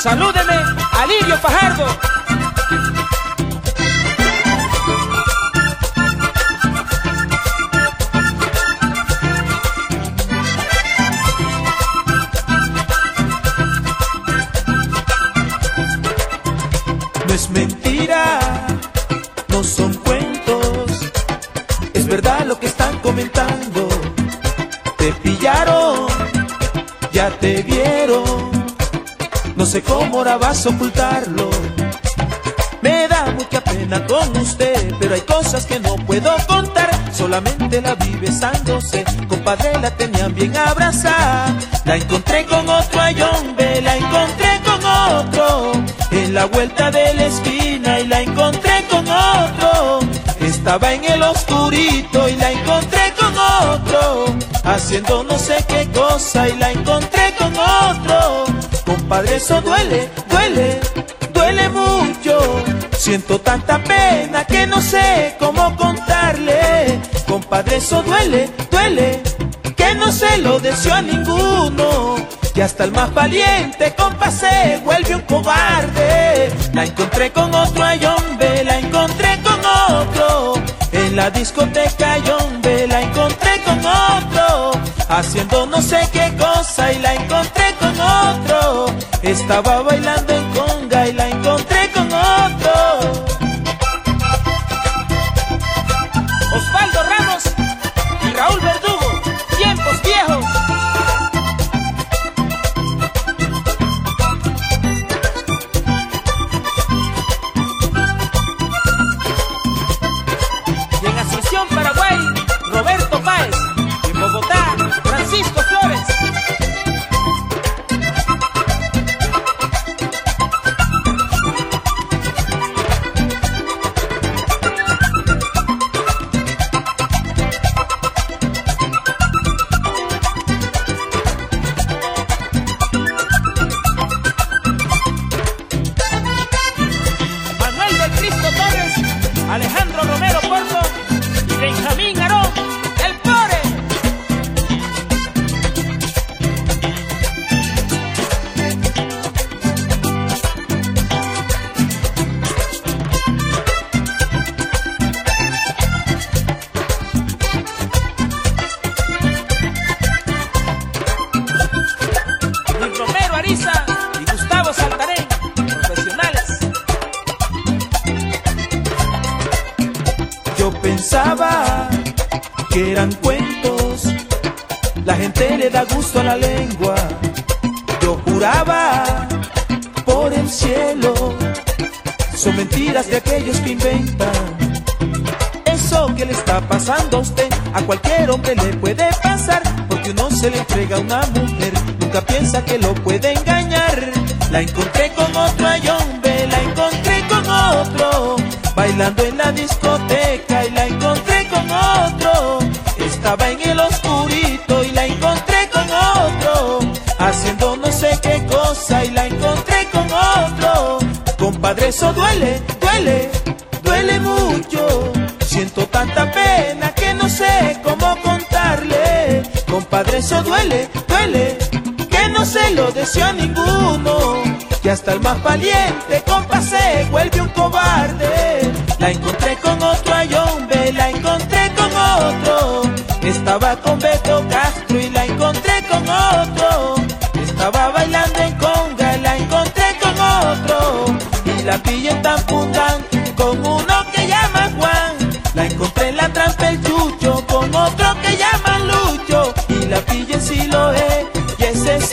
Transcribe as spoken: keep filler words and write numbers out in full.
Salúdeme a Lirio Fajardo. No es mentira, no son cuentos, es verdad lo que están comentando. Te pillaron, ya te vieron, no sé cómo ahora vas a ocultarlo. Me da mucha pena con usted, pero hay cosas que no puedo contar. Solamente la vi besándose, compadre, la tenían bien abrazada. La encontré con otro ayombe, la encontré con otro en la vuelta de la esquina y la encontré con otro. Estaba en el oscurito y la encontré con otro haciendo no sé qué cosa y la encontré con otro. Compadre, eso duele, duele, duele mucho. Siento tanta pena que no sé cómo contarle. Compadre, eso duele, duele, que no se lo deseo a ninguno. Y hasta el más valiente, compa, se vuelve un cobarde. La encontré con otro ayombe, la encontré con otro en la discoteca ayombe, la encontré con otro haciendo no sé qué cosa y la encontré con otro. Estaba bailando en conga y la encontré con otro. Osvaldo Ramos y Raúl Verdugo, tiempos viejos. Y en Asunción, Paraguay, Roberto Páez. Y en Bogotá, Francisco Flores. Manuel del Cristo Torres, Alejandro Romero Porto y Benjamín Arón, el Pore. Luis Romero Ariza y Gustavo Saltarén, profesionales. Yo pensaba que eran cuentos, la gente le da gusto a la lengua. Yo juraba por el cielo, son mentiras de aquellos que inventan. Eso que le está pasando a usted, a cualquier hombre le puede pasar, porque uno se le entrega a una mujer, nunca piensa que lo puede engañar. La encontré con otro ayombe, la encontré con otro bailando en la discoteca y la encontré con otro. Estaba en el oscurito y la encontré con otro haciendo no sé qué cosa y la encontré con otro. Compadre, eso duele, duele, duele mucho. Siento tanta pena que no sé cómo contarle. Compadre, eso duele, duele, que no se lo deseo a ninguno. Y hasta el más valiente, compa, se vuelve un cobarde. La encontré con otro ayombe, la encontré con otro. Estaba con Beto Castro y la encontré con otro. Estaba bailando en conga y la encontré con otro. Y la pillé en Tampundán con uno que llama Juan. La encontré en la trampa el Chucho con otro que llama Lucho. Y la pillé en Siloé y ese es